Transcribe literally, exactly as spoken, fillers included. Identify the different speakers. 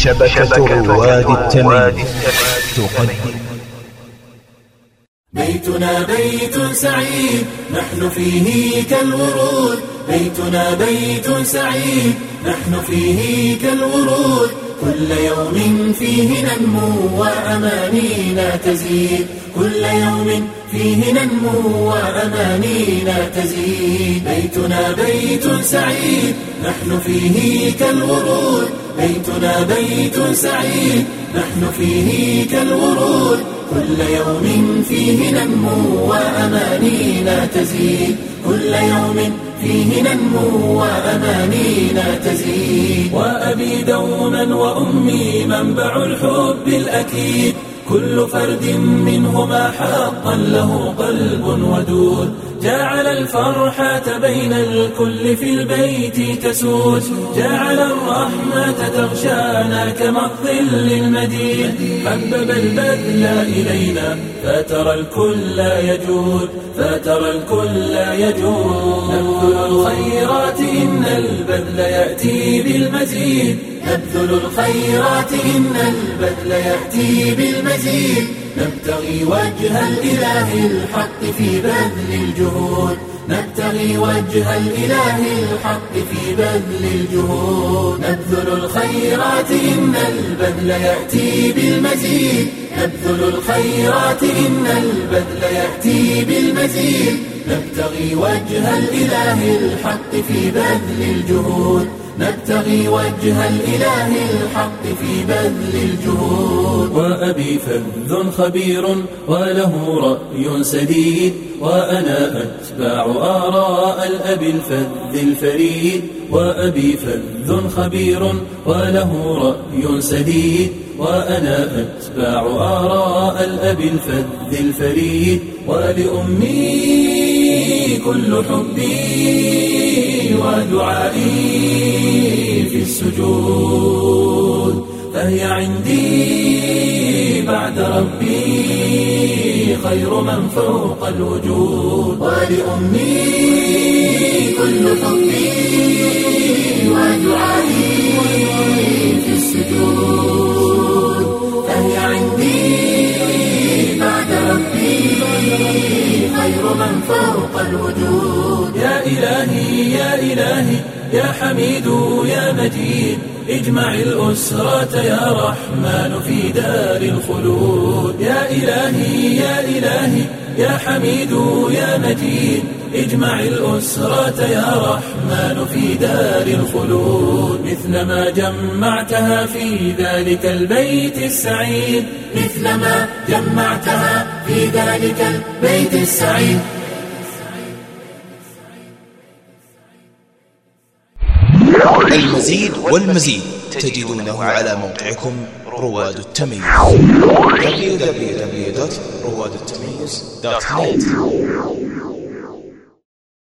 Speaker 1: شبكة رواد التمييز تقدم
Speaker 2: بيتنا بيت سعيد نحن فيه كالورود، بيتنا بيت سعيد نحن فيه كالورود، كل يوم فيه ننمو وأمانينا تزيد، كل يوم فيه ننمو وأمانينا تزيد. بيتنا بيت سعيد نحن فيه كالورود، بيتنا بيت سعيد نحن فيه كالورود، كل يوم فيه ننمو وأمانينا تزيد، كل يوم فيه ننمو وأمانينا تزيد. وأبي دوما وأمي منبع الحب الأكيد، كل فرد منهما حقا له قلب ودود، جعل الفرحة بين الكل في البيت تسود، جعل الرحمة تغشانا كما الظل المديد، حبب البذل إلينا فترى الكل يجود، فترى الكل يجود. نبذل الخيرات إن البذل يأتي بالمزيد، نبذل الخيرات إن البذل يأتي بالمزيد، نبتغي وجه الإله الحق في بذل الجهود، نبتغي وجه الإله الحق في بذل الجهود. نبذل الخيرات إن البذل يأتي بالمزيد، نبذل الخيرات إن البذل يأتي بالمزيد، نبتغي وجه الإله الحق في بذل الجهود، نبتغي وجه الإله الحق في بذل الجهود. وأبي فذ خبير وله رأي سديد، وأنا أتباع آراء الأب الفذ الفريد، وأبي فذ خبير وله رأي سديد، وأنا أتباع آراء الأب الفذ الفريد. ولأمي كل حبي ودعائي في السجود، فهي عندي بعد ربي خير من فوق الوجود. ولأمي كل حبي ودعائي في السجود، فهي عندي بعد ربي خير من فوق الوجود. يا إلهي يا إلهي يا حميد يا مجيد، اجمع الأسرة يا رحمن في دار الخلود. يا إلهي يا إلهي يا حميد يا مجيد، اجمع الأسرة يا رحمن في دار الخلود، مثلما جمعتها في ذلك البيت السعيد، مثلما جمعتها في ذلك البيت السعيد.
Speaker 1: المزيد والمزيد تجدونه على موقعكم رواد التميز دبليو دبليو دبليو دوت رواد التميز دوت نت.